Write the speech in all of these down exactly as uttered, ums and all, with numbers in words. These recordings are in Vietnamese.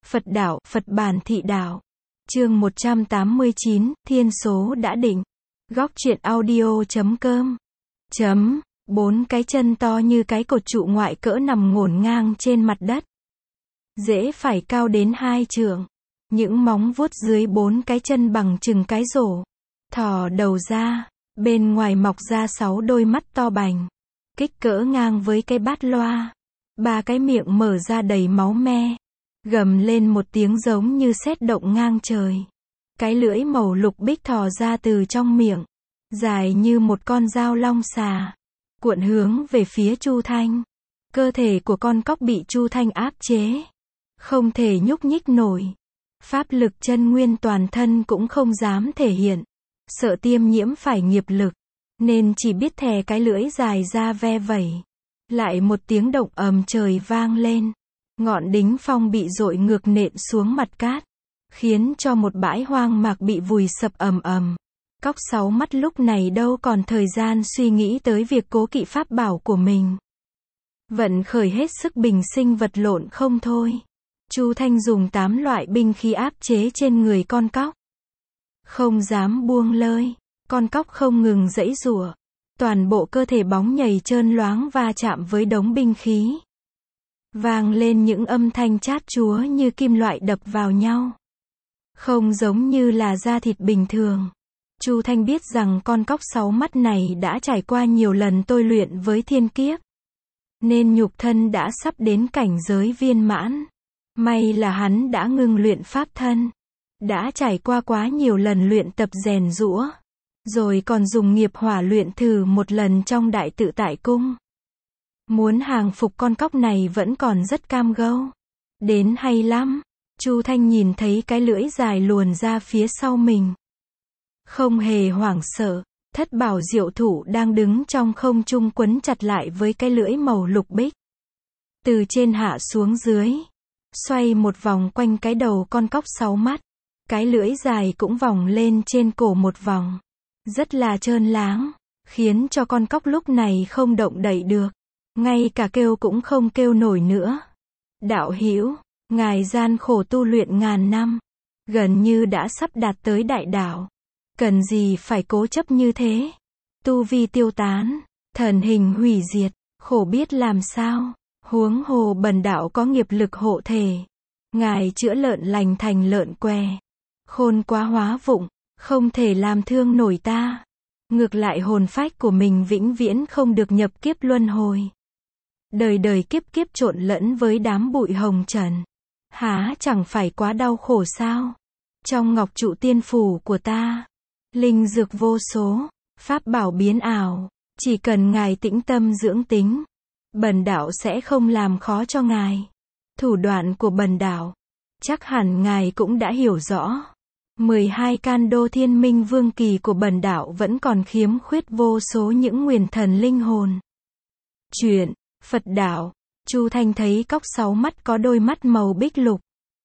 Phật đạo, Phật bản thị đạo. Chương một trăm tám mươi chín, thiên số đã định. Góc truyện audio chấm com. Chấm, bốn cái chân to như cái cột trụ ngoại cỡ nằm ngổn ngang trên mặt đất. Rễ phải cao đến hai trượng. Những móng vuốt dưới bốn cái chân bằng chừng cái rổ. Thò đầu ra, bên ngoài mọc ra sáu đôi mắt to bành. Kích cỡ ngang với cái bát loa. Ba cái miệng mở ra đầy máu me. Gầm lên một tiếng giống như sét động ngang trời. Cái lưỡi màu lục bích thò ra từ trong miệng. Dài như một con dao long xà. Cuộn hướng về phía Chu Thanh. Cơ thể của con cóc bị Chu Thanh áp chế. Không thể nhúc nhích nổi. Pháp lực chân nguyên toàn thân cũng không dám thể hiện. Sợ tiêm nhiễm phải nghiệp lực. Nên chỉ biết thè cái lưỡi dài ra ve vẩy. Lại một tiếng động ầm trời vang lên. Ngọn đính phong bị dội ngược nện xuống mặt cát. Khiến cho một bãi hoang mạc bị vùi sập ầm ầm. Cóc sáu mắt lúc này đâu còn thời gian suy nghĩ tới việc cố kỵ pháp bảo của mình. Vận khởi hết sức bình sinh vật lộn không thôi. Chu Thanh dùng tám loại binh khí áp chế trên người con cóc. Không dám buông lơi. Con cóc không ngừng giãy giụa. Toàn bộ cơ thể bóng nhầy trơn loáng va chạm với đống binh khí. Vang lên những âm thanh chát chúa như kim loại đập vào nhau. Không giống như là da thịt bình thường. Chu Thanh biết rằng con cóc sáu mắt này đã trải qua nhiều lần tôi luyện với thiên kiếp. Nên nhục thân đã sắp đến cảnh giới viên mãn. May là hắn đã ngưng luyện pháp thân. Đã trải qua quá nhiều lần luyện tập rèn giũa. Rồi còn dùng nghiệp hỏa luyện thử một lần trong đại tự tại cung. Muốn hàng phục con cóc này vẫn còn rất cam go. Đến hay lắm. Chu Thanh nhìn thấy cái lưỡi dài luồn ra phía sau mình. Không hề hoảng sợ. Thất bảo diệu thủ đang đứng trong không trung quấn chặt lại với cái lưỡi màu lục bích. Từ trên hạ xuống dưới. Xoay một vòng quanh cái đầu con cóc sáu mắt. Cái lưỡi dài cũng vòng lên trên cổ một vòng. Rất là trơn láng. Khiến cho con cóc lúc này không động đậy được. Ngay cả kêu cũng không kêu nổi nữa. Đạo hữu, ngài gian khổ tu luyện ngàn năm. Gần như đã sắp đạt tới đại đạo. Cần gì phải cố chấp như thế. Tu vi tiêu tán. Thần hình hủy diệt. Khổ biết làm sao. Huống hồ bần đạo có nghiệp lực hộ thể. Ngài chữa lợn lành thành lợn què. Khôn quá hóa vụng. Không thể làm thương nổi ta. Ngược lại hồn phách của mình vĩnh viễn không được nhập kiếp luân hồi. Đời đời kiếp kiếp trộn lẫn với đám bụi hồng trần. Há chẳng phải quá đau khổ sao? Trong ngọc trụ tiên phủ của ta. Linh dược vô số. Pháp bảo biến ảo. Chỉ cần ngài tĩnh tâm dưỡng tính. Bần đạo sẽ không làm khó cho ngài. Thủ đoạn của bần đạo. Chắc hẳn ngài cũng đã hiểu rõ. mười hai can đô thiên minh vương kỳ của bần đạo vẫn còn khiếm khuyết vô số những nguyền thần linh hồn. Chuyện, Phật đạo, Chu Thanh thấy cóc sáu mắt có đôi mắt màu bích lục.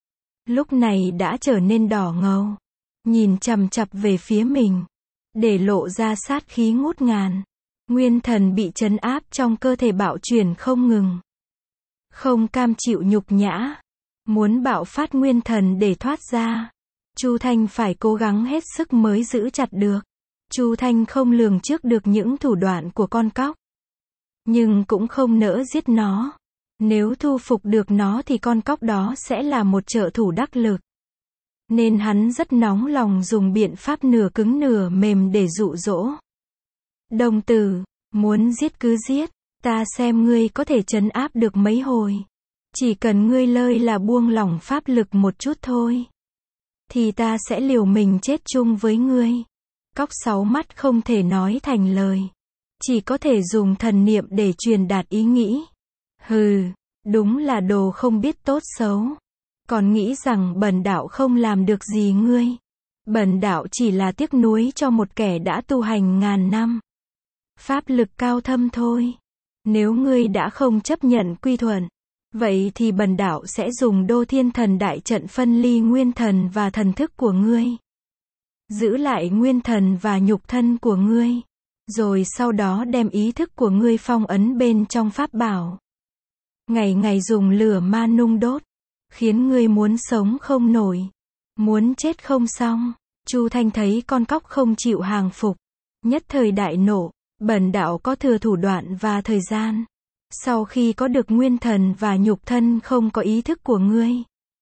Lúc này đã trở nên đỏ ngầu. Nhìn chằm chằm về phía mình. Để lộ ra sát khí ngút ngàn. Nguyên thần bị trấn áp trong cơ thể bạo chuyển không ngừng. Không cam chịu nhục nhã. Muốn bạo phát nguyên thần để thoát ra. Chu Thanh phải cố gắng hết sức mới giữ chặt được. Chu Thanh không lường trước được những thủ đoạn của con cóc. Nhưng cũng không nỡ giết nó. Nếu thu phục được nó thì con cóc đó sẽ là một trợ thủ đắc lực. Nên hắn rất nóng lòng dùng biện pháp nửa cứng nửa mềm để dụ dỗ. Đồng tử, muốn giết cứ giết. Ta xem ngươi có thể trấn áp được mấy hồi. Chỉ cần ngươi lơi là buông lỏng pháp lực một chút thôi. Thì ta sẽ liều mình chết chung với ngươi. Cóc sáu mắt không thể nói thành lời. Chỉ có thể dùng thần niệm để truyền đạt ý nghĩ. Hừ, đúng là đồ không biết tốt xấu. Còn nghĩ rằng bần đạo không làm được gì ngươi. Bần đạo chỉ là tiếc nuối cho một kẻ đã tu hành ngàn năm. Pháp lực cao thâm thôi. Nếu ngươi đã không chấp nhận quy thuận. Vậy thì bần đạo sẽ dùng đô thiên thần đại trận phân ly nguyên thần và thần thức của ngươi. Giữ lại nguyên thần và nhục thân của ngươi. Rồi sau đó đem ý thức của ngươi phong ấn bên trong pháp bảo. Ngày ngày dùng lửa ma nung đốt. khiến ngươi muốn sống không nổi, muốn chết không xong. Chu Thanh thấy con cóc không chịu hàng phục, nhất thời đại nộ, bần đạo có thừa thủ đoạn và thời gian. Sau khi có được nguyên thần và nhục thân không có ý thức của ngươi,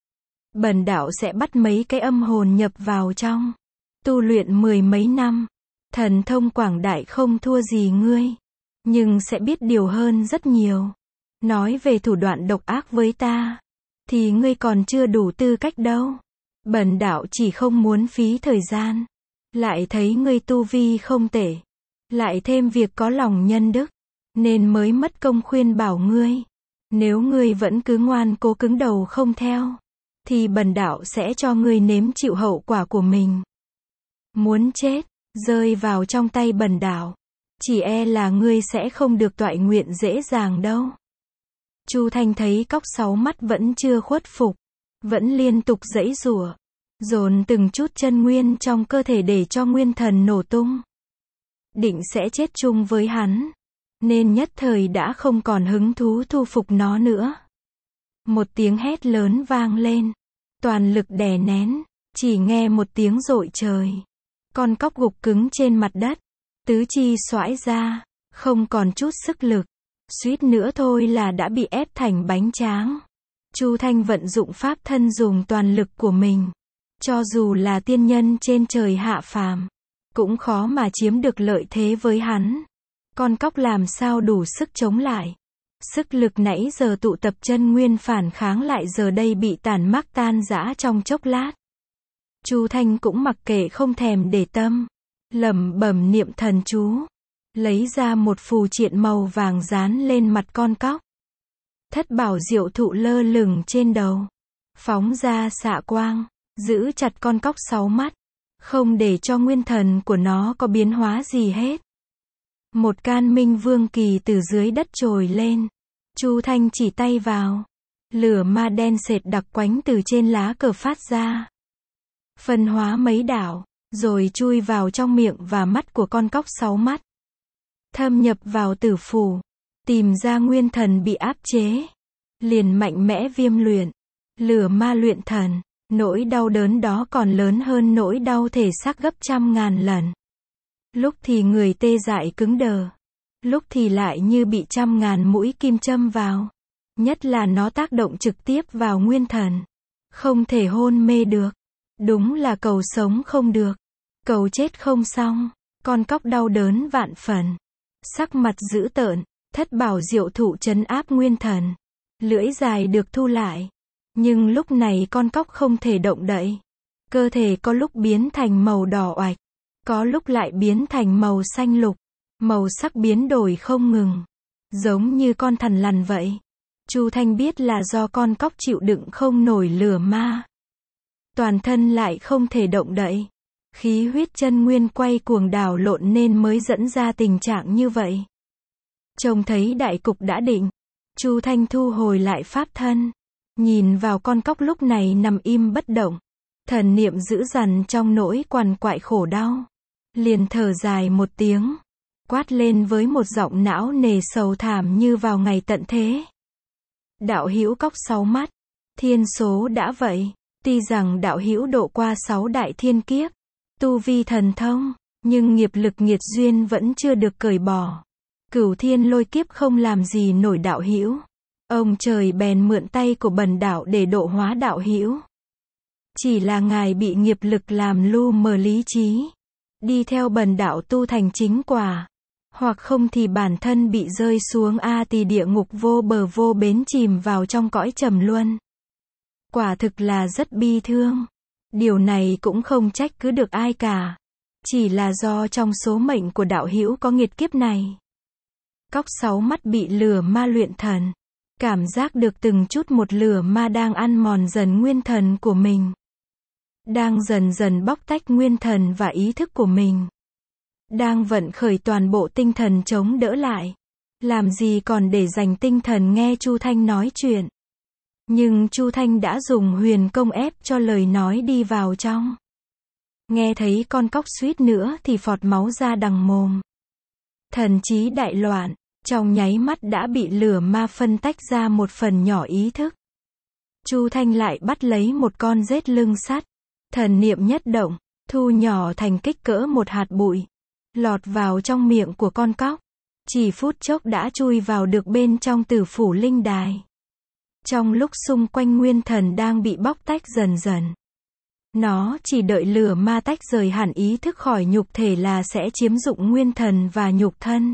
bần đạo sẽ bắt mấy cái âm hồn nhập vào trong, tu luyện mười mấy năm, thần thông quảng đại không thua gì ngươi, nhưng sẽ biết điều hơn rất nhiều. Nói về thủ đoạn độc ác với ta, thì ngươi còn chưa đủ tư cách đâu. Bần đạo chỉ không muốn phí thời gian, lại thấy ngươi tu vi không tệ, lại thêm việc có lòng nhân đức, nên mới mất công khuyên bảo ngươi. Nếu ngươi vẫn cứ ngoan cố cứng đầu không theo, thì bần đạo sẽ cho ngươi nếm chịu hậu quả của mình. Muốn chết, rơi vào trong tay bần đạo, chỉ e là ngươi sẽ không được toại nguyện dễ dàng đâu. Chu Thanh thấy cóc sáu mắt vẫn chưa khuất phục, vẫn liên tục giãy giụa, dồn từng chút chân nguyên trong cơ thể để cho nguyên thần nổ tung. Định sẽ chết chung với hắn, nên nhất thời đã không còn hứng thú thu phục nó nữa. Một tiếng hét lớn vang lên, toàn lực đè nén, chỉ nghe một tiếng rội trời. Con cóc gục cứng trên mặt đất, tứ chi xoãi ra, không còn chút sức lực, suýt nữa thôi là đã bị ép thành bánh tráng. Chu Thanh vận dụng pháp thân dùng toàn lực của mình, cho dù là tiên nhân trên trời hạ phàm, cũng khó mà chiếm được lợi thế với hắn. Con cóc làm sao đủ sức chống lại. Sức lực nãy giờ tụ tập chân nguyên phản kháng lại giờ đây bị tàn mác tan rã trong chốc lát. Chu Thanh cũng mặc kệ không thèm để tâm, lẩm bẩm niệm thần chú, lấy ra một phù triện màu vàng dán lên mặt con cóc. Thất bảo diệu thụ lơ lửng trên đầu, phóng ra xạ quang, giữ chặt con cóc sáu mắt, không để cho nguyên thần của nó có biến hóa gì hết. Một can minh vương kỳ từ dưới đất trồi lên, Chu Thanh chỉ tay vào, lửa ma đen sệt đặc quánh từ trên lá cờ phát ra, phân hóa mấy đạo, rồi chui vào trong miệng và mắt của con cóc sáu mắt, thâm nhập vào tử phủ, tìm ra nguyên thần bị áp chế, liền mạnh mẽ viêm luyện, lửa ma luyện thần. Nỗi đau đớn đó còn lớn hơn nỗi đau thể xác gấp trăm ngàn lần. Lúc thì người tê dại cứng đờ, lúc thì lại như bị trăm ngàn mũi kim châm vào. Nhất là nó tác động trực tiếp vào nguyên thần, không thể hôn mê được. Đúng là cầu sống không được, cầu chết không xong. Con cóc đau đớn vạn phần, sắc mặt dữ tợn, thất bảo diệu thụ trấn áp nguyên thần, lưỡi dài được thu lại. Nhưng lúc này con cóc không thể động đậy. Cơ thể có lúc biến thành màu đỏ oạch, có lúc lại biến thành màu xanh lục. Màu sắc biến đổi không ngừng, giống như con thằn lằn vậy. Chu Thanh biết là do con cóc chịu đựng không nổi lửa ma, toàn thân lại không thể động đậy. Khí huyết chân nguyên quay cuồng đảo lộn nên mới dẫn ra tình trạng như vậy. Trông thấy đại cục đã định, Chu Thanh thu hồi lại pháp thân, nhìn vào con cóc lúc này nằm im bất động, thần niệm dữ dằn trong nỗi quằn quại khổ đau, liền thở dài một tiếng, quát lên với một giọng não nề sầu thảm như vào ngày tận thế. Đạo hữu cóc sáu mắt, thiên số đã vậy, tuy rằng đạo hữu độ qua sáu đại thiên kiếp, tu vi thần thông, nhưng nghiệp lực nghiệt duyên vẫn chưa được cởi bỏ. Cửu thiên lôi kiếp không làm gì nổi đạo hữu. Ông trời bèn mượn tay của bần đạo để độ hóa đạo hữu. Chỉ là ngài bị nghiệp lực làm lu mờ lý trí, đi theo bần đạo tu thành chính quả, hoặc không thì bản thân bị rơi xuống a tỳ địa ngục vô bờ vô bến, chìm vào trong cõi trầm luân. Quả thực là rất bi thương. Điều này cũng không trách cứ được ai cả, chỉ là do trong số mệnh của đạo hữu có nghiệt kiếp này. Cóc sáu mắt bị lửa ma luyện thần, cảm giác được từng chút một lửa ma đang ăn mòn dần nguyên thần của mình, đang dần dần bóc tách nguyên thần và ý thức của mình, đang vận khởi toàn bộ tinh thần chống đỡ lại. Làm gì còn để dành tinh thần nghe Chu Thanh nói chuyện. Nhưng Chu Thanh đã dùng huyền công ép cho lời nói đi vào trong. Nghe thấy con cóc suýt nữa thì phọt máu ra đằng mồm. Thần trí đại loạn, trong nháy mắt đã bị lửa ma phân tách ra một phần nhỏ ý thức. Chu Thanh lại bắt lấy một con rết lưng sắt. Thần niệm nhất động, thu nhỏ thành kích cỡ một hạt bụi. Lọt vào trong miệng của con cóc. Chỉ phút chốc đã chui vào được bên trong tử phủ linh đài. Trong lúc xung quanh nguyên thần đang bị bóc tách dần dần. Nó chỉ đợi lửa ma tách rời hẳn ý thức khỏi nhục thể là sẽ chiếm dụng nguyên thần và nhục thân.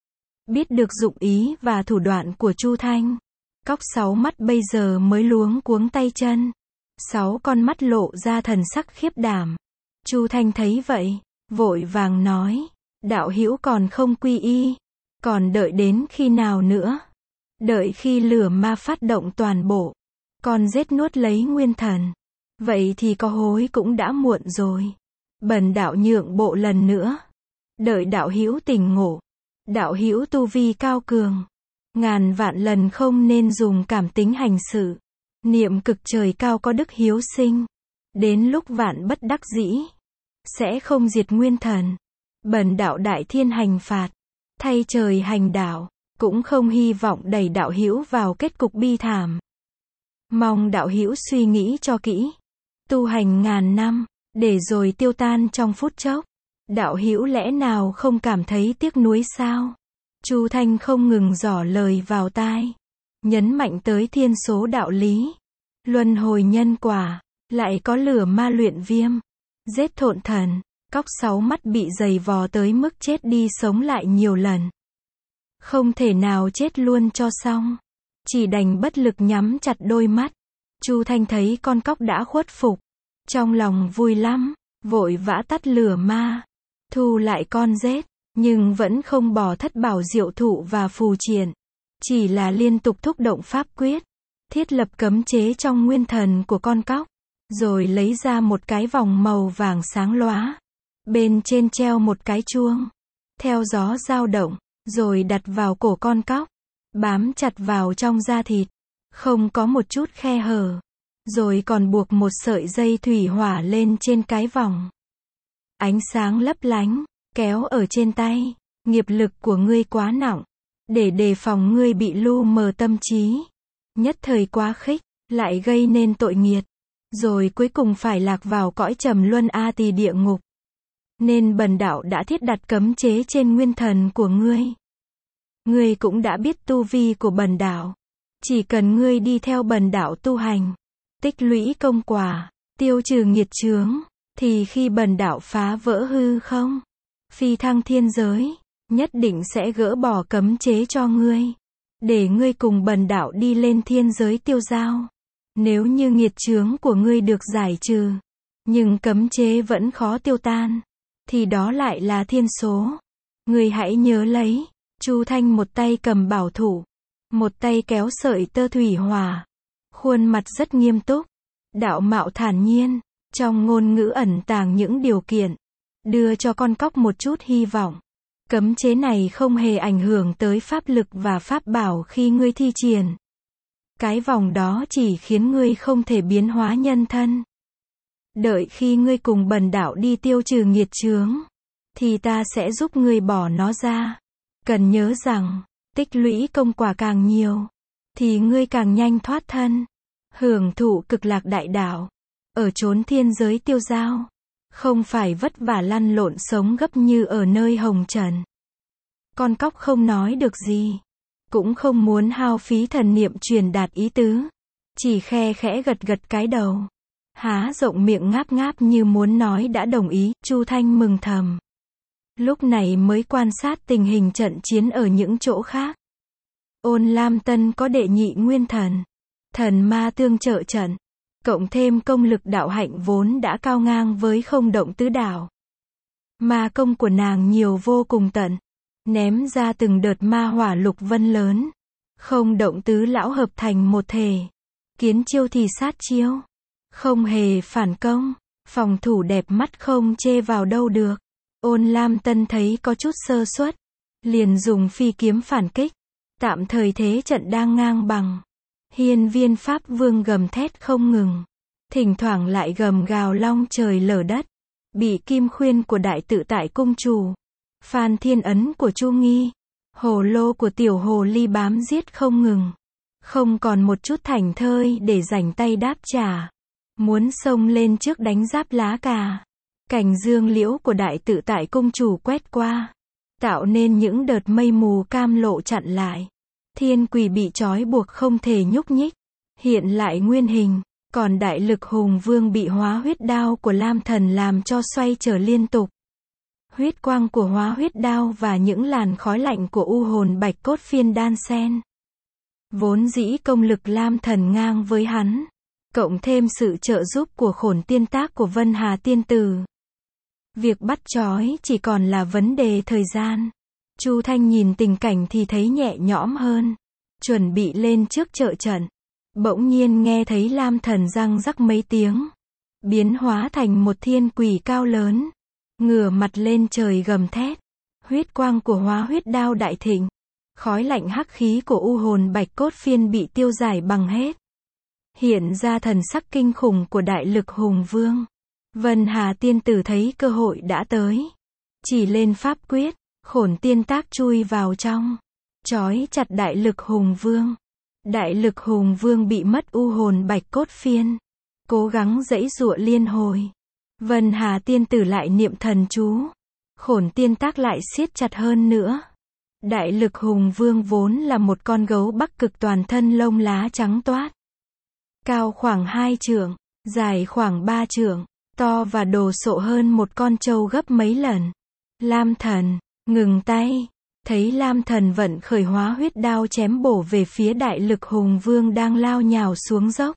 Biết được dụng ý và thủ đoạn của Chu Thanh. Cóc sáu mắt bây giờ mới luống cuống tay chân. Sáu con mắt lộ ra thần sắc khiếp đảm. Chu Thanh thấy vậy, vội vàng nói, đạo hữu còn không quy y, còn đợi đến khi nào nữa? Đợi khi lửa ma phát động toàn bộ, con rết nuốt lấy nguyên thần. Vậy thì có hối cũng đã muộn rồi. Bần đạo nhượng bộ lần nữa. Đợi đạo hữu tỉnh ngộ. Đạo hữu tu vi cao cường. Ngàn vạn lần không nên dùng cảm tính hành sự. Niệm cực trời cao có đức hiếu sinh. Đến lúc vạn bất đắc dĩ, sẽ không diệt nguyên thần. Bần đạo đại thiên hành phạt. Thay trời hành đạo. Cũng không hy vọng đẩy đạo hữu vào kết cục bi thảm. Mong đạo hữu suy nghĩ cho kỹ. Tu hành ngàn năm, để rồi tiêu tan trong phút chốc. Đạo hữu lẽ nào không cảm thấy tiếc nuối sao? Chu Thanh không ngừng dò lời vào tai. Nhấn mạnh tới thiên số đạo lý. Luân hồi nhân quả. Lại có lửa ma luyện viêm. Giết thộn thần. Cóc sáu mắt bị giày vò tới mức chết đi sống lại nhiều lần. Không thể nào chết luôn cho xong. Chỉ đành bất lực nhắm chặt đôi mắt. Chu Thanh thấy con cóc đã khuất phục. Trong lòng vui lắm. Vội vã tắt lửa ma. Thu lại con rết. Nhưng vẫn không bỏ thất bảo diệu thụ và phù triện. Chỉ là liên tục thúc động pháp quyết. Thiết lập cấm chế trong nguyên thần của con cóc. Rồi lấy ra một cái vòng màu vàng sáng lóa. Bên trên treo một cái chuông. Theo gió dao động. Rồi đặt vào cổ con cóc. Bám chặt vào trong da thịt. Không có một chút khe hở. Rồi còn buộc một sợi dây thủy hỏa lên trên cái vòng. Ánh sáng lấp lánh. Kéo ở trên tay. Nghiệp lực của ngươi quá nặng. Để đề phòng ngươi bị lu mờ tâm trí. Nhất thời quá khích. Lại gây nên tội nghiệt. Rồi cuối cùng phải lạc vào cõi trầm luân a tỳ địa ngục. Nên bần đạo đã thiết đặt cấm chế trên nguyên thần của ngươi. Ngươi cũng đã biết tu vi của bần đạo. Chỉ cần ngươi đi theo bần đạo tu hành. Tích lũy công quả. Tiêu trừ nghiệt chướng. Thì khi bần đạo phá vỡ hư không. Phi thăng thiên giới. Nhất định sẽ gỡ bỏ cấm chế cho ngươi. Để ngươi cùng bần đạo đi lên thiên giới tiêu giao. Nếu như nghiệt chướng của ngươi được giải trừ. Nhưng cấm chế vẫn khó tiêu tan. Thì đó lại là thiên số. Ngươi hãy nhớ lấy. Chu Thanh một tay cầm bảo thủ. Một tay kéo sợi tơ thủy hỏa. Khuôn mặt rất nghiêm túc. Đạo mạo thản nhiên. Trong ngôn ngữ ẩn tàng những điều kiện. Đưa cho con cóc một chút hy vọng. Cấm chế này không hề ảnh hưởng tới pháp lực và pháp bảo khi ngươi thi triển. Cái vòng đó chỉ khiến ngươi không thể biến hóa nhân thân. Đợi khi ngươi cùng bần đạo đi tiêu trừ nghiệt chướng. Thì ta sẽ giúp ngươi bỏ nó ra. Cần nhớ rằng, tích lũy công quả càng nhiều. Thì ngươi càng nhanh thoát thân. Hưởng thụ cực lạc đại đạo. Ở chốn thiên giới tiêu giao. Không phải vất vả lăn lộn sống gấp như ở nơi hồng trần. Con cóc không nói được gì. Cũng không muốn hao phí thần niệm truyền đạt ý tứ. Chỉ khe khẽ gật gật cái đầu. Há rộng miệng ngáp ngáp như muốn nói đã đồng ý. Chu Thanh mừng thầm. Lúc này mới quan sát tình hình trận chiến ở những chỗ khác. Ôn Lam Tân có đệ nhị nguyên thần. Thần ma tương trợ trận. Cộng thêm công lực đạo hạnh vốn đã cao ngang với không động tứ đạo. Ma công của nàng nhiều vô cùng tận. Ném ra từng đợt ma hỏa lục vân lớn. Không động tứ lão hợp thành một thể. Kiến chiêu thì sát chiêu. Không hề phản công. Phòng thủ đẹp mắt không chê vào đâu được. Ôn Lam Tân thấy có chút sơ suất. Liền dùng phi kiếm phản kích. Tạm thời thế trận đang ngang bằng. Hiên Viên Pháp Vương gầm thét không ngừng. Thỉnh thoảng lại gầm gào long trời lở đất. Bị kim khuyên của đại tự tại cung chủ. Phan Thiên Ấn của Chu Nghi. Hồ lô của tiểu hồ ly bám giết không ngừng. không còn một chút thảnh thơi để rảnh tay đáp trả. Muốn xông lên trước đánh giáp lá cà. Cành dương liễu của đại tự tại cung chủ quét qua, tạo nên những đợt mây mù cam lộ chặn lại. Thiên quỷ bị trói buộc không thể nhúc nhích, hiện lại nguyên hình, còn đại lực hùng vương bị hóa huyết đao của Lam Thần làm cho xoay trở liên tục. Huyết quang của hóa huyết đao và những làn khói lạnh của u hồn bạch cốt phiên đan xen. Vốn dĩ công lực Lam Thần ngang với hắn, cộng thêm sự trợ giúp của khổn tiên tác của Vân Hà tiên tử. Việc bắt trói chỉ còn là vấn đề thời gian. Chu Thanh nhìn tình cảnh thì thấy nhẹ nhõm hơn, chuẩn bị lên trước trợ trận. Bỗng nhiên nghe thấy Lam Thần răng rắc mấy tiếng, biến hóa thành một thiên quỷ cao lớn, ngửa mặt lên trời gầm thét. Huyết quang của hóa huyết đao đại thịnh, khói lạnh hắc khí của u hồn bạch cốt phiên bị tiêu giải bằng hết. Hiện ra thần sắc kinh khủng của đại lực hùng vương. Vân Hà tiên tử thấy cơ hội đã tới, chỉ lên pháp quyết, khổn tiên tác chui vào trong, trói chặt đại lực hùng vương. Đại lực hùng vương bị mất u hồn bạch cốt phiên, cố gắng giãy giụa liên hồi. Vân Hà tiên tử lại niệm thần chú, khổn tiên tác lại siết chặt hơn nữa. Đại lực hùng vương vốn là một con gấu Bắc Cực toàn thân lông lá trắng toát, cao khoảng hai trượng, dài khoảng ba trượng, to và đồ sộ hơn một con trâu gấp mấy lần. Lam Thần, ngừng tay. Thấy Lam Thần vận khởi hóa huyết đao chém bổ về phía đại lực hùng vương đang lao nhào xuống dốc.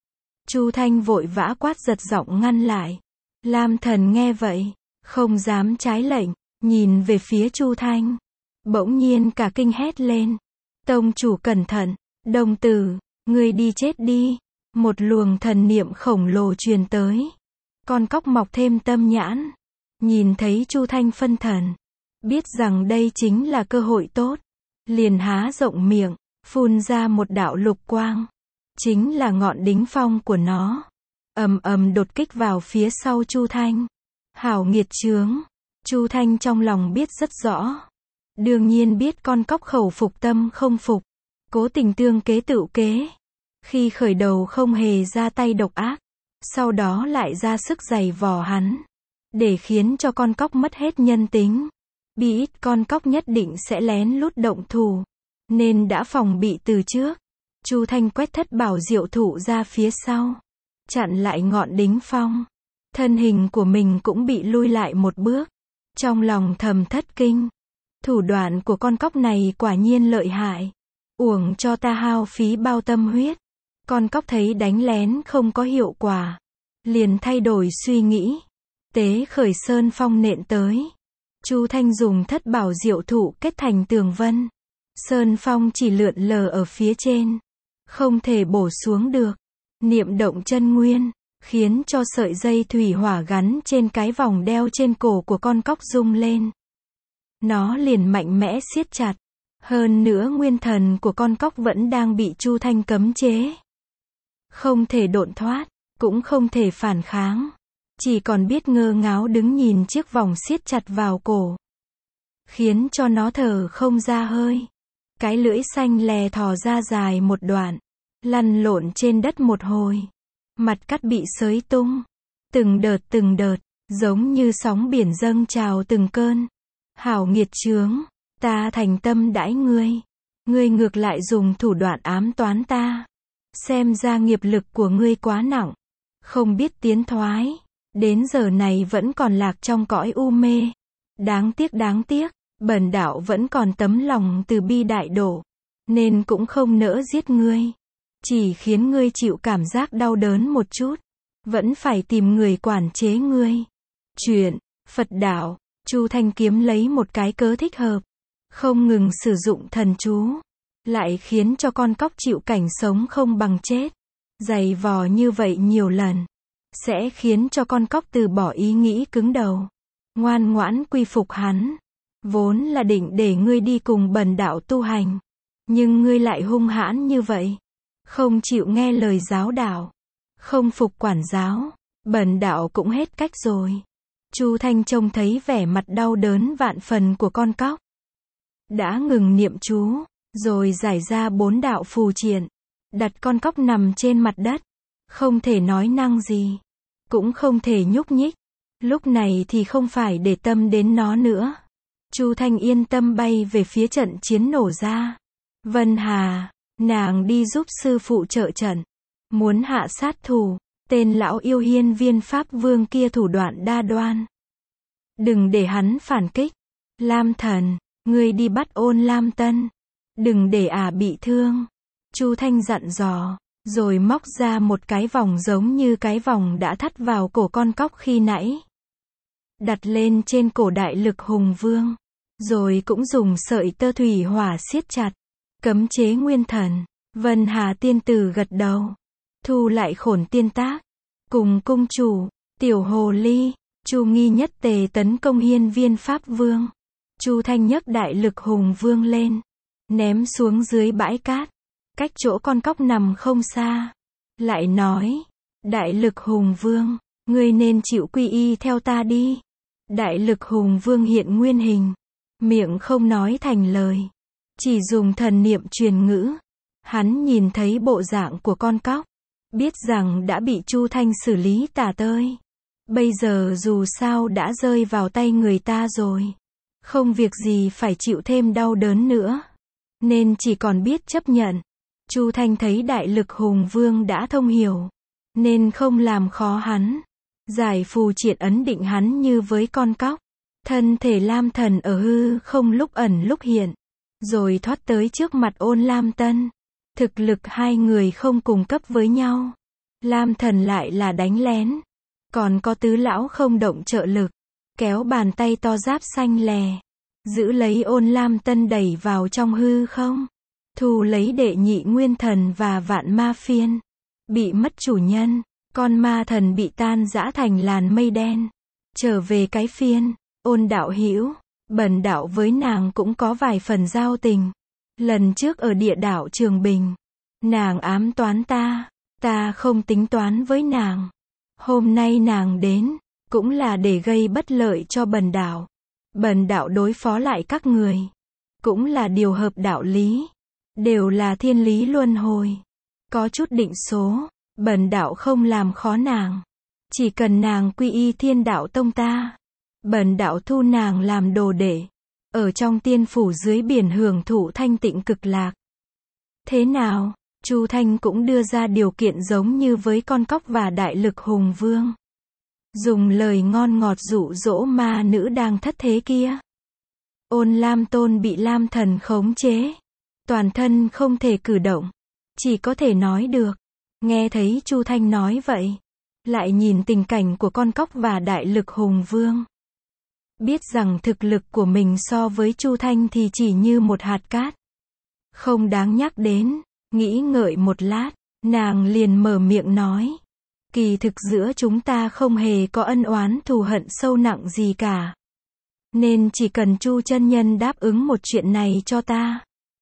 Chu Thanh vội vã quát giật giọng ngăn lại. Lam Thần nghe vậy, không dám trái lệnh, nhìn về phía Chu Thanh. Bỗng nhiên cả kinh hét lên. Tông chủ cẩn thận, đồng tử, ngươi đi chết đi. Một luồng thần niệm khổng lồ truyền tới. Con cóc mọc thêm tâm nhãn, nhìn thấy Chu Thanh phân thần, biết rằng đây chính là cơ hội tốt, liền há rộng miệng, phun ra một đạo lục quang, chính là ngọn đính phong của nó, ầm ầm đột kích vào phía sau Chu Thanh. Hảo nghiệt chướng. Chu Thanh trong lòng biết rất rõ, đương nhiên biết con cóc khẩu phục tâm không phục, cố tình tương kế tựu kế. Khi khởi đầu không hề ra tay độc ác, sau đó lại ra sức giày vò hắn, để khiến cho con cóc mất hết nhân tính. Biết con cóc nhất định sẽ lén lút động thủ, nên đã phòng bị từ trước. Chu Thanh quét thất bảo diệu thụ ra phía sau, chặn lại ngọn đính phong. Thân hình của mình cũng bị lui lại một bước. Trong lòng thầm thất kinh. Thủ đoạn của con cóc này quả nhiên lợi hại. Uổng cho ta hao phí bao tâm huyết. Con cóc thấy đánh lén không có hiệu quả, liền thay đổi suy nghĩ, tế khởi sơn phong nện tới. Chu Thanh dùng thất bảo diệu thụ kết thành tường vân. Sơn phong chỉ lượn lờ ở phía trên, không thể bổ xuống được. Niệm động chân nguyên, khiến cho sợi dây thủy hỏa gắn trên cái vòng đeo trên cổ của con cóc rung lên. Nó liền mạnh mẽ siết chặt. Hơn nữa nguyên thần của con cóc vẫn đang bị Chu Thanh cấm chế. Không thể độn thoát, cũng không thể phản kháng. Chỉ còn biết ngơ ngáo đứng nhìn chiếc vòng siết chặt vào cổ, khiến cho nó thở không ra hơi. Cái lưỡi xanh lè thò ra dài một đoạn, lăn lộn trên đất một hồi. Mặt cắt bị xới tung, từng đợt từng đợt, giống như sóng biển dâng trào từng cơn. Hảo nghiệt chướng, ta thành tâm đãi ngươi, ngươi ngược lại dùng thủ đoạn ám toán ta. Xem ra nghiệp lực của ngươi quá nặng, không biết tiến thoái, đến giờ này vẫn còn lạc trong cõi u mê. Đáng tiếc đáng tiếc, bần đạo vẫn còn tấm lòng từ bi đại độ, nên cũng không nỡ giết ngươi, chỉ khiến ngươi chịu cảm giác đau đớn một chút, vẫn phải tìm người quản chế ngươi. Chuyện, Phật đạo, Chu Thanh kiếm lấy một cái cớ thích hợp, không ngừng sử dụng thần chú, lại khiến cho con cóc chịu cảnh sống không bằng chết. Giày vò như vậy nhiều lần, sẽ khiến cho con cóc từ bỏ ý nghĩ cứng đầu, ngoan ngoãn quy phục hắn. Vốn là định để ngươi đi cùng bần đạo tu hành, nhưng ngươi lại hung hãn như vậy, không chịu nghe lời giáo đạo, không phục quản giáo, bần đạo cũng hết cách rồi. Chu Thanh trông thấy vẻ mặt đau đớn vạn phần của con cóc, đã ngừng niệm chú, rồi giải ra bốn đạo phù triện, đặt con cóc nằm trên mặt đất. Không thể nói năng gì. Cũng không thể nhúc nhích. Lúc này thì không phải để tâm đến nó nữa. Chu Thanh yên tâm bay về phía trận chiến nổ ra. Vân Hà, nàng đi giúp sư phụ trợ trận. Muốn hạ sát thủ. Tên lão yêu hiên viên pháp vương kia thủ đoạn đa đoan. Đừng để hắn phản kích. Lam Thần, ngươi đi bắt Ôn Lam Tân. Đừng để ả bị thương. Chu Thanh dặn dò, rồi móc ra một cái vòng giống như cái vòng đã thắt vào cổ con cóc khi nãy. Đặt lên trên cổ đại lực hùng vương. Rồi cũng dùng sợi tơ thủy hỏa siết chặt. Cấm chế nguyên thần. Vân Hà tiên tử gật đầu. Thu lại khổn tiên tác. Cùng cung chủ, tiểu hồ ly, Chu Nghi nhất tề tấn công hiên viên pháp vương. Chu Thanh nhấc đại lực hùng vương lên. Ném xuống dưới bãi cát. Cách chỗ con cóc nằm không xa. Lại nói, đại lực hùng vương, ngươi nên chịu quy y theo ta đi. Đại lực hùng vương hiện nguyên hình. Miệng không nói thành lời. Chỉ dùng thần niệm truyền ngữ. Hắn nhìn thấy bộ dạng của con cóc. Biết rằng đã bị Chu Thanh xử lý tả tơi. Bây giờ dù sao đã rơi vào tay người ta rồi. Không việc gì phải chịu thêm đau đớn nữa. Nên chỉ còn biết chấp nhận. Chu Thanh thấy đại lực hùng vương đã thông hiểu. Nên không làm khó hắn. Giải phù triện ấn định hắn như với con cóc. Thân thể Lam Thần ở hư không lúc ẩn lúc hiện. Rồi thoát tới trước mặt Ôn Lam Tân. Thực lực hai người không cùng cấp với nhau. Lam Thần lại là đánh lén. Còn có tứ lão không động trợ lực. Kéo bàn tay to giáp xanh lè. Giữ lấy Ôn Lam Tân đẩy vào trong hư không. Thu lấy đệ nhị nguyên thần và vạn ma phiên. Bị mất chủ nhân. Con ma thần bị tan rã thành làn mây đen. Trở về cái phiên. Ôn đạo hữu, bần đạo với nàng cũng có vài phần giao tình. Lần trước ở địa đảo Trường Bình. Nàng ám toán ta. Ta không tính toán với nàng. Hôm nay nàng đến. Cũng là để gây bất lợi cho bần đạo. Bần đạo đối phó lại các người. Cũng là điều hợp đạo lý. Đều là thiên lý luân hồi. Có chút định số. Bần đạo không làm khó nàng. Chỉ cần nàng quy y Thiên Đạo Tông ta. Bần đạo thu nàng làm đồ đệ. Ở trong tiên phủ dưới biển hưởng thụ thanh tịnh cực lạc. Thế nào? Chu Thanh cũng đưa ra điều kiện giống như với con cóc và đại lực hùng vương. Dùng lời ngon ngọt dụ dỗ ma nữ đang thất thế kia. Ôn Lam Tôn bị Lam Thần khống chế. Toàn thân không thể cử động. Chỉ có thể nói được. Nghe thấy Chu Thanh nói vậy. Lại nhìn tình cảnh của con cóc và đại lực hùng vương. Biết rằng thực lực của mình so với Chu Thanh thì chỉ như một hạt cát. Không đáng nhắc đến. Nghĩ ngợi một lát. Nàng liền mở miệng nói. Kỳ thực giữa chúng ta không hề có ân oán thù hận sâu nặng gì cả. Nên chỉ cần Chu chân nhân đáp ứng một chuyện này cho ta.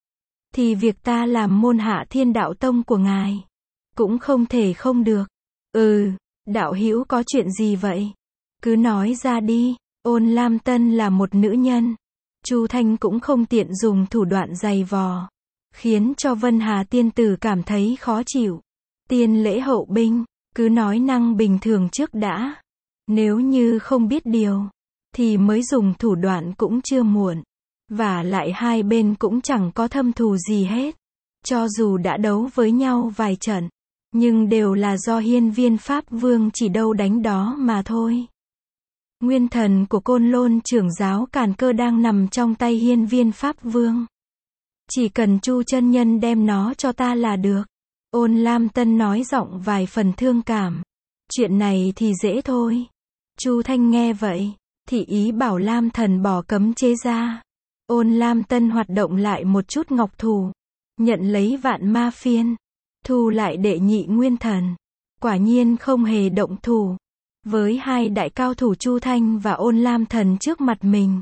Thì việc ta làm môn hạ Thiên Đạo Tông của ngài. Cũng không thể không được. Ừ, đạo hữu có chuyện gì vậy? Cứ nói ra đi. Ôn Lam Tân là một nữ nhân. Chu Thanh cũng không tiện dùng thủ đoạn dày vò. Khiến cho Vân Hà tiên tử cảm thấy khó chịu. Tiên lễ hậu binh. Cứ nói năng bình thường trước đã. Nếu như không biết điều. Thì mới dùng thủ đoạn cũng chưa muộn. Và lại hai bên cũng chẳng có thâm thù gì hết. Cho dù đã đấu với nhau vài trận. Nhưng đều là do hiên viên Pháp Vương chỉ đâu đánh đó mà thôi. Nguyên thần của Côn Lôn trưởng giáo Càn Cơ đang nằm trong tay hiên viên Pháp Vương. Chỉ cần Chu chân nhân đem nó cho ta là được. Ôn Lam Tân nói giọng vài phần thương cảm. Chuyện này thì dễ thôi. Chu Thanh nghe vậy. Thì ý bảo Lam Thần bỏ cấm chế ra. Ôn Lam Tân hoạt động lại một chút ngọc thù. Nhận lấy vạn ma phiên. Thu lại đệ nhị nguyên thần. Quả nhiên không hề động thủ. Với hai đại cao thủ Chu Thanh và Ôn Lam Thần trước mặt mình.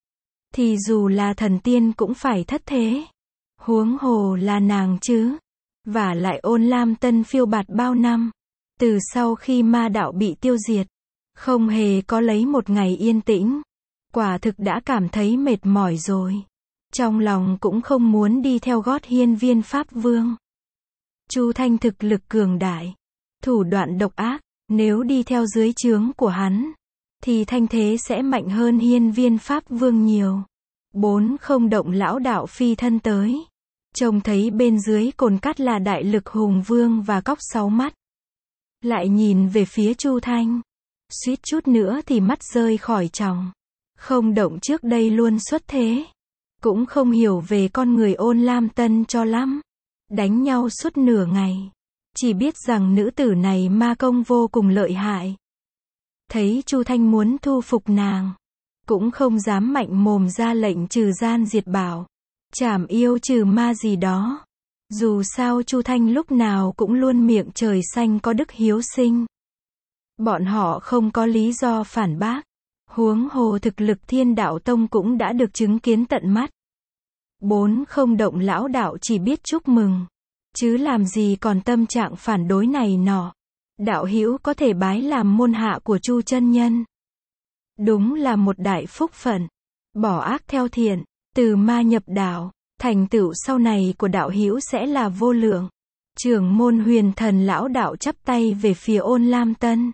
Thì dù là thần tiên cũng phải thất thế. Huống hồ là nàng chứ. Và lại Ôn Lam Tân phiêu bạt bao năm. Từ sau khi ma đạo bị tiêu diệt. Không hề có lấy một ngày yên tĩnh. Quả thực đã cảm thấy mệt mỏi rồi. Trong lòng cũng không muốn đi theo gót hiên viên Pháp Vương. Chu Thanh thực lực cường đại, thủ đoạn độc ác, nếu đi theo dưới trướng của hắn, thì thanh thế sẽ mạnh hơn Hiên Viên Pháp Vương nhiều. Bốn không động lão đạo phi thân tới, trông thấy bên dưới cồn cát là Đại Lực Hùng Vương và Cóc Sáu Mắt. Lại nhìn về phía Chu Thanh, suýt chút nữa thì mắt rơi khỏi tròng. Không động trước đây luôn xuất thế, cũng không hiểu về con người Ôn Lam Tân cho lắm. Đánh nhau suốt nửa ngày, chỉ biết rằng nữ tử này ma công vô cùng lợi hại. Thấy Chu Thanh muốn thu phục nàng, cũng không dám mạnh mồm ra lệnh trừ gian diệt bảo, trảm yêu trừ ma gì đó. Dù sao Chu Thanh lúc nào cũng luôn miệng trời xanh có đức hiếu sinh. Bọn họ không có lý do phản bác. Huống hồ thực lực Thiên Đạo Tông cũng đã được chứng kiến tận mắt. Bốn không động lão đạo chỉ biết chúc mừng, chứ làm gì còn tâm trạng phản đối này nọ. Đạo hữu có thể bái làm môn hạ của Chu chân nhân, đúng là một đại phúc phận. Bỏ ác theo thiện, từ ma nhập đạo, thành tựu sau này của đạo hữu sẽ là vô lượng. Trưởng môn Huyền Thần lão đạo chắp tay về phía Ôn Lam Tân,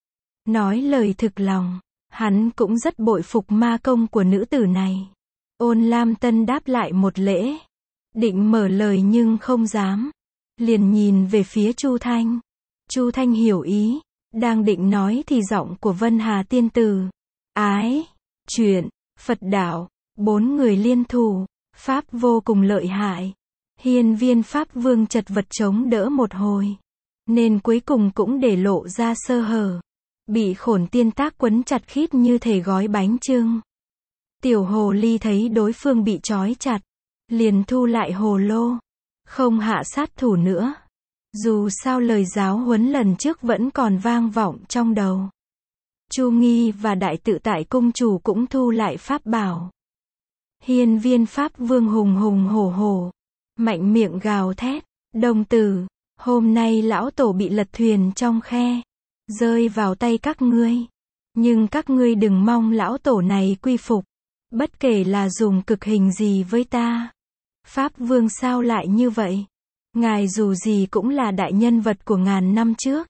nói lời thực lòng. Hắn cũng rất bội phục ma công của nữ tử này. Ôn Lam Tân đáp lại một lễ, định mở lời nhưng không dám, liền nhìn về phía Chu Thanh. Chu Thanh hiểu ý, đang định nói thì giọng của Vân Hà tiên tử, ái, chuyện, Phật đạo, bốn người liên thủ, pháp vô cùng lợi hại. Hiên Viên Pháp Vương chật vật chống đỡ một hồi, nên cuối cùng cũng để lộ ra sơ hở. Bị Khổn Tiên Tác quấn chặt khít như thể gói bánh chưng. Tiểu hồ ly thấy đối phương bị trói chặt, liền thu lại hồ lô, không hạ sát thủ nữa. Dù sao lời giáo huấn lần trước vẫn còn vang vọng trong đầu. Chu Nghi và Đại Tự Tại cung chủ cũng thu lại pháp bảo. Hiên Viên Pháp Vương hùng hùng hổ hổ, mạnh miệng gào thét, đồng tử, hôm nay lão tổ bị lật thuyền trong khe, rơi vào tay các ngươi. Nhưng các ngươi đừng mong lão tổ này quy phục, bất kể là dùng cực hình gì với ta. Pháp Vương sao lại như vậy? Ngài dù gì cũng là đại nhân vật của ngàn năm trước.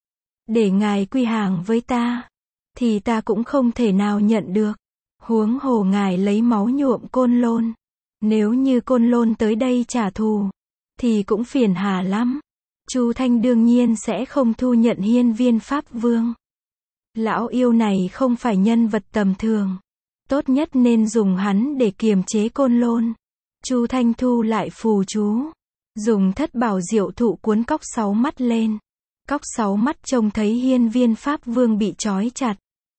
Để ngài quy hàng với ta, thì ta cũng không thể nào nhận được. Huống hồ ngài lấy máu nhuộm Côn Lôn. Nếu như Côn Lôn tới đây trả thù, thì cũng phiền hà lắm. Chu Thanh đương nhiên sẽ không thu nhận Hiên Viên Pháp Vương. Lão yêu này không phải nhân vật tầm thường. Tốt nhất nên dùng hắn để kiềm chế Côn Lôn. Chu Thanh thu lại phù chú, dùng thất bảo diệu thụ cuốn Cóc Sáu Mắt lên. Cóc Sáu Mắt trông thấy Hiên Viên Pháp Vương bị trói chặt,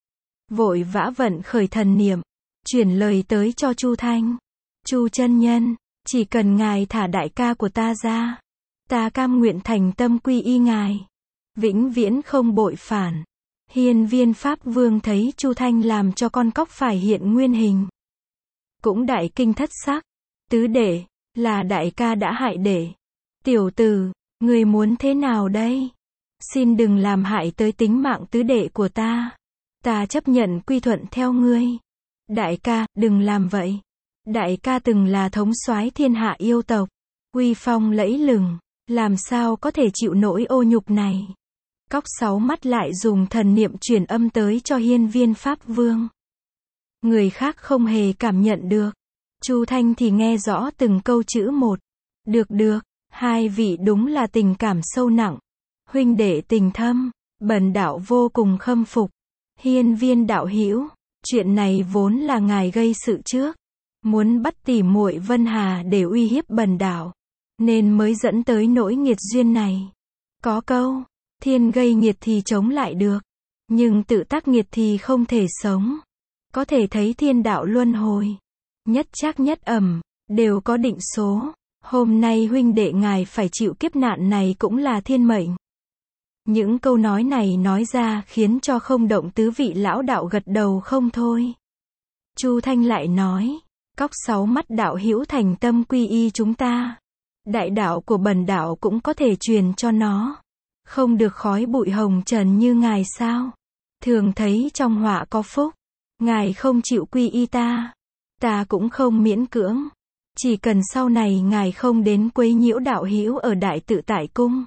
vội vã vận khởi thần niệm, chuyển lời tới cho Chu Thanh. Chu chân nhân, chỉ cần ngài thả đại ca của ta ra, ta cam nguyện thành tâm quy y ngài, vĩnh viễn không bội phản. Hiên Viên Pháp Vương thấy Chu Thanh làm cho con cóc phải hiện nguyên hình, cũng đại kinh thất sắc. Tứ đệ, là đại ca đã hại đệ. Tiểu tử, người muốn thế nào đây? Xin đừng làm hại tới tính mạng tứ đệ của ta. Ta chấp nhận quy thuận theo ngươi. Đại ca, đừng làm vậy. Đại ca từng là thống soái thiên hạ yêu tộc, uy phong lẫy lừng, làm sao có thể chịu nổi ô nhục này. Cóc Sáu Mắt lại dùng thần niệm truyền âm tới cho Hiên Viên Pháp Vương. Người khác không hề cảm nhận được. Chu Thanh thì nghe rõ từng câu chữ một. Được được, hai vị đúng là tình cảm sâu nặng. Huynh đệ tình thâm, bần đạo vô cùng khâm phục. Hiên Viên đạo hữu, chuyện này vốn là ngài gây sự trước, muốn bắt tỉ muội Vân Hà để uy hiếp bần đạo, nên mới dẫn tới nỗi nghiệt duyên này. Có câu, thiên gây nghiệt thì chống lại được, nhưng tự tác nghiệt thì không thể sống. Có thể thấy thiên đạo luân hồi, nhất trác nhất ẩm, đều có định số. Hôm nay huynh đệ ngài phải chịu kiếp nạn này cũng là thiên mệnh. Những câu nói này nói ra khiến cho không động tứ vị lão đạo gật đầu không thôi. Chu Thanh lại nói, Cóc Sáu Mắt đạo hữu thành tâm quy y chúng ta, đại đạo của bần đạo cũng có thể truyền cho nó. Không được khói bụi hồng trần như ngài sao? Thường thấy trong họa có phúc, ngài không chịu quy y ta, ta cũng không miễn cưỡng. Chỉ cần sau này ngài không đến quấy nhiễu đạo hữu ở Đại Tự Tại Cung.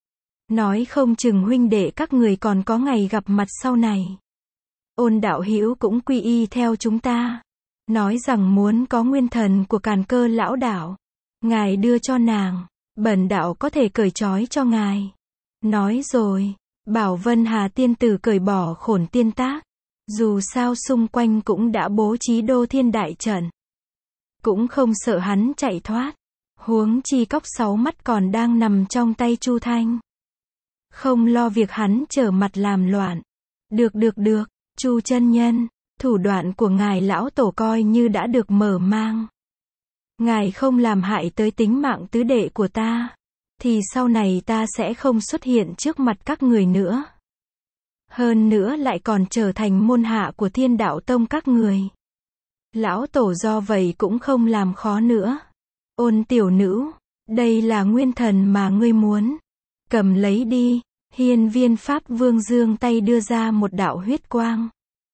Nói không chừng huynh đệ các người còn có ngày gặp mặt sau này. Ôn đạo hữu cũng quy y theo chúng ta. Nói rằng muốn có nguyên thần của Càn Cơ lão đạo. Ngài đưa cho nàng. Bần đạo có thể cởi trói cho ngài. Nói rồi, bảo Vân Hà tiên tử cởi bỏ Khổn Tiên Tác. Dù sao xung quanh cũng đã bố trí Đô Thiên Đại trận. Cũng không sợ hắn chạy thoát. Huống chi cóc sáu mắt còn đang nằm trong tay Chu Thanh. Không lo việc hắn trở mặt làm loạn. Được được được, Chu chân nhân, thủ đoạn của ngài lão tổ coi như đã được mở mang. Ngài không làm hại tới tính mạng tứ đệ của ta, thì sau này ta sẽ không xuất hiện trước mặt các người nữa. Hơn nữa lại còn trở thành môn hạ của Thiên Đạo Tông các người. Lão tổ do vậy cũng không làm khó nữa. Ôn tiểu nữ, đây là nguyên thần mà ngươi muốn. Cầm lấy đi. Hiên Viên Pháp Vương giương tay đưa ra một đạo huyết quang.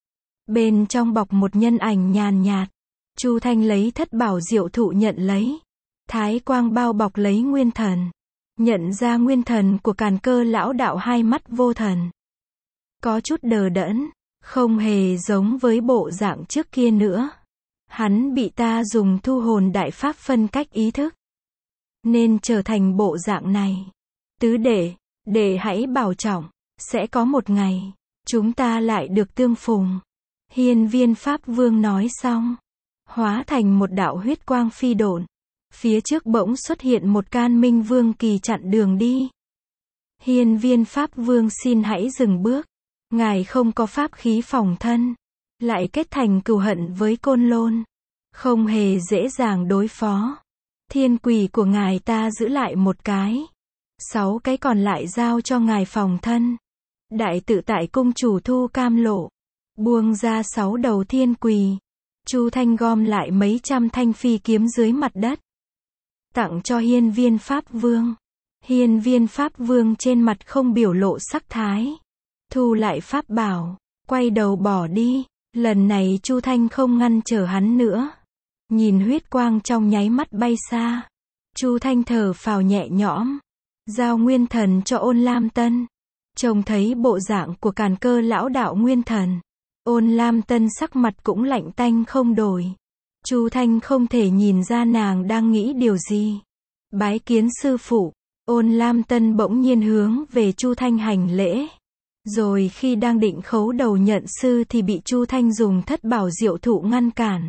Bên trong bọc một nhân ảnh nhàn nhạt. Chu Thanh lấy thất bảo diệu thụ nhận lấy. Thái quang bao bọc lấy nguyên thần. Nhận ra nguyên thần của Càn Cơ lão đạo hai mắt vô thần. Có chút đờ đẫn, không hề giống với bộ dạng trước kia nữa. Hắn bị ta dùng thu hồn đại pháp phân cách ý thức. Nên trở thành bộ dạng này. Tứ đệ, đệ hãy bảo trọng. Sẽ có một ngày, chúng ta lại được tương phùng. Hiên Viên Pháp Vương nói xong. Hóa thành một đạo huyết quang phi độn. Phía trước bỗng xuất hiện một can minh vương kỳ chặn đường đi. Hiên Viên Pháp Vương xin hãy dừng bước. Ngài không có pháp khí phòng thân. Lại kết thành cừu hận với Côn Lôn. Không hề dễ dàng đối phó. Thiên quỷ của ngài ta giữ lại một cái. Sáu cái còn lại giao cho ngài phòng thân. Đại Tự Tại Cung chủ Thu Cam Lộ. Buông ra sáu đầu thiên quỷ. Chu Thanh gom lại mấy trăm thanh phi kiếm dưới mặt đất. Tặng cho Hiên Viên Pháp Vương. Hiên Viên Pháp Vương trên mặt không biểu lộ sắc thái. Thu lại pháp bảo. Quay đầu bỏ đi. Lần này Chu Thanh không ngăn trở hắn nữa. Nhìn huyết quang trong nháy mắt bay xa. Chu Thanh thở phào nhẹ nhõm. Giao nguyên thần cho Ôn Lam Tân. Trông thấy bộ dạng của Càn Cơ lão đạo nguyên thần. Ôn Lam Tân sắc mặt cũng lạnh tanh không đổi. Chu Thanh không thể nhìn ra nàng đang nghĩ điều gì. Bái kiến sư phụ. Ôn Lam Tân bỗng nhiên hướng về Chu Thanh hành lễ. Rồi khi đang định khấu đầu nhận sư thì bị Chu Thanh dùng thất bảo diệu thụ ngăn cản.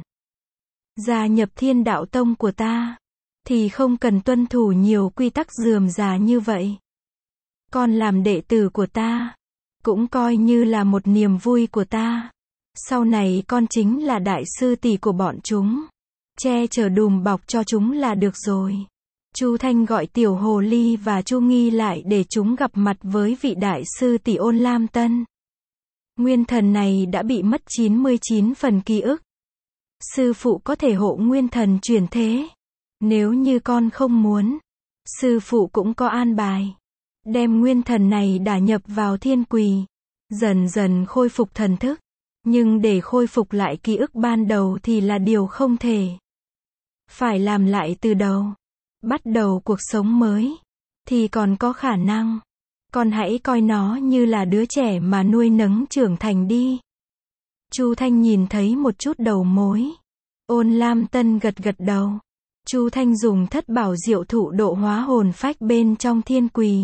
Gia nhập Thiên Đạo Tông của ta, thì không cần tuân thủ nhiều quy tắc rườm rà như vậy. Con làm đệ tử của ta, cũng coi như là một niềm vui của ta. Sau này con chính là đại sư tỷ của bọn chúng. Che chở đùm bọc cho chúng là được rồi. Chu Thanh gọi Tiểu Hồ Ly và Chu Nghi lại để chúng gặp mặt với vị đại sư tỷ Ôn Lam Tân. Nguyên thần này đã bị mất chín mươi chín phần ký ức. Sư phụ có thể hộ nguyên thần chuyển thế. Nếu như con không muốn, sư phụ cũng có an bài. Đem nguyên thần này đả nhập vào thiên quỳ. Dần dần khôi phục thần thức. Nhưng để khôi phục lại ký ức ban đầu thì là điều không thể. Phải làm lại từ đầu. Bắt đầu cuộc sống mới. Thì còn có khả năng. Con hãy coi nó như là đứa trẻ mà nuôi nấng trưởng thành đi. Chu Thanh nhìn thấy một chút đầu mối. Ôn Lam Tân gật gật đầu. Chu Thanh dùng thất bảo diệu thụ độ hóa hồn phách bên trong thiên quỳ.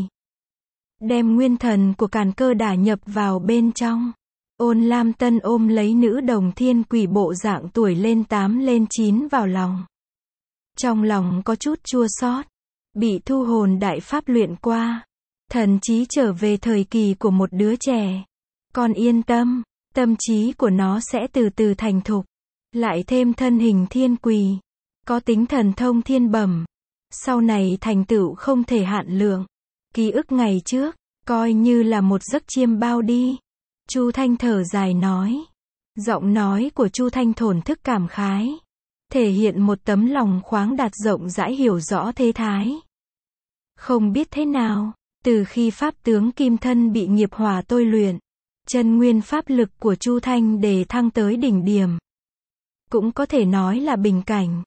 Đem nguyên thần của Càn Cơ đả nhập vào bên trong. Ôn Lam Tân ôm lấy nữ đồng thiên quỷ bộ dạng tuổi lên tám lên chín vào lòng. Trong lòng có chút chua xót. Bị thu hồn đại pháp luyện qua. Thần trí trở về thời kỳ của một đứa trẻ. Con yên tâm, tâm trí của nó sẽ từ từ thành thục. Lại thêm thân hình thiên quỷ. Có tính thần thông thiên bẩm. Sau này thành tựu không thể hạn lượng. Ký ức ngày trước, coi như là một giấc chiêm bao đi. Chu Thanh thở dài nói. Giọng nói của Chu Thanh thổn thức cảm khái. Thể hiện một tấm lòng khoáng đạt rộng rãi hiểu rõ thế thái. Không biết thế nào, từ khi pháp tướng kim thân bị nghiệp hỏa tôi luyện, chân nguyên pháp lực của Chu Thanh đề thăng tới đỉnh điểm. Cũng có thể nói là bình cảnh.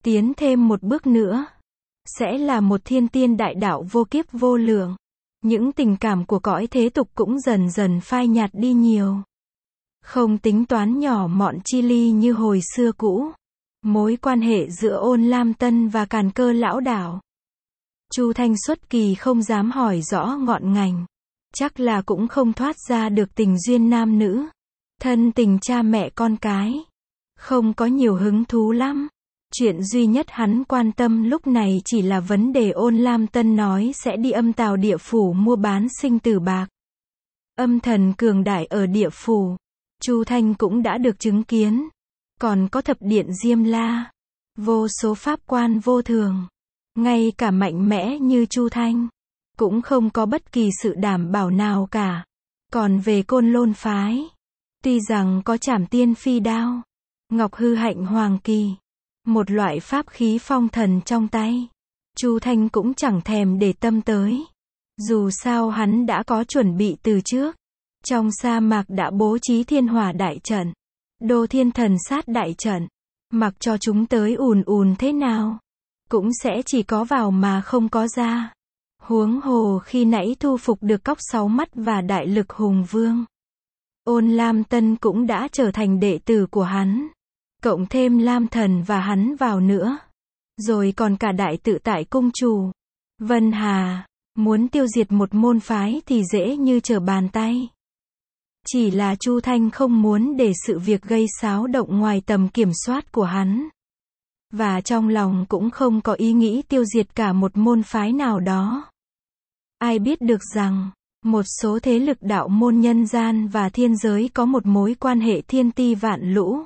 Tiến thêm một bước nữa, sẽ là một thiên tiên đại đạo vô kiếp vô lượng. Những tình cảm của cõi thế tục cũng dần dần phai nhạt đi nhiều. Không tính toán nhỏ mọn chi ly như hồi xưa cũ. Mối quan hệ giữa Ôn Lam Tân và Càn Cơ lão đảo. Chu Thanh xuất kỳ không dám hỏi rõ ngọn ngành. Chắc là cũng không thoát ra được tình duyên nam nữ. Thân tình cha mẹ con cái. Không có nhiều hứng thú lắm. Chuyện duy nhất hắn quan tâm lúc này chỉ là vấn đề Ôn Lam Tân nói sẽ đi âm tào địa phủ mua bán sinh tử bạc. Âm thần cường đại ở địa phủ. Chu Thanh cũng đã được chứng kiến. Còn có thập điện Diêm La. Vô số pháp quan vô thường. Ngay cả mạnh mẽ như Chu Thanh. Cũng không có bất kỳ sự đảm bảo nào cả. Còn về Côn Lôn phái. Tuy rằng có Trảm Tiên Phi Đao. Ngọc Hư Hạnh Hoàng Kỳ. Một loại pháp khí phong thần trong tay. Chu Thanh cũng chẳng thèm để tâm tới. Dù sao hắn đã có chuẩn bị từ trước. Trong sa mạc đã bố trí thiên hỏa đại trận. Đô thiên thần sát đại trận. Mặc cho chúng tới ùn ùn thế nào. Cũng sẽ chỉ có vào mà không có ra. Huống hồ khi nãy thu phục được cóc sáu mắt và đại lực hùng vương. Ôn Lam Tân cũng đã trở thành đệ tử của hắn. Cộng thêm Lam Thần và hắn vào nữa. Rồi còn cả đại tự tại cung chủ. Vân Hà. Muốn tiêu diệt một môn phái thì dễ như trở bàn tay. Chỉ là Chu Thanh không muốn để sự việc gây xáo động ngoài tầm kiểm soát của hắn. Và trong lòng cũng không có ý nghĩ tiêu diệt cả một môn phái nào đó. Ai biết được rằng, một số thế lực đạo môn nhân gian và thiên giới có một mối quan hệ thiên ti vạn lũ.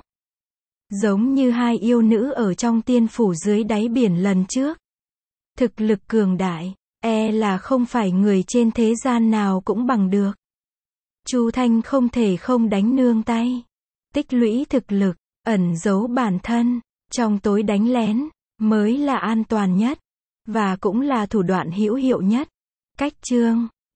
Giống như hai yêu nữ ở trong tiên phủ dưới đáy biển lần trước. Thực lực cường đại, e là không phải người trên thế gian nào cũng bằng được. Chu Thanh không thể không đánh nương tay. Tích lũy thực lực, ẩn giấu bản thân, trong tối đánh lén, mới là an toàn nhất. Và cũng là thủ đoạn hữu hiệu nhất. Cách chương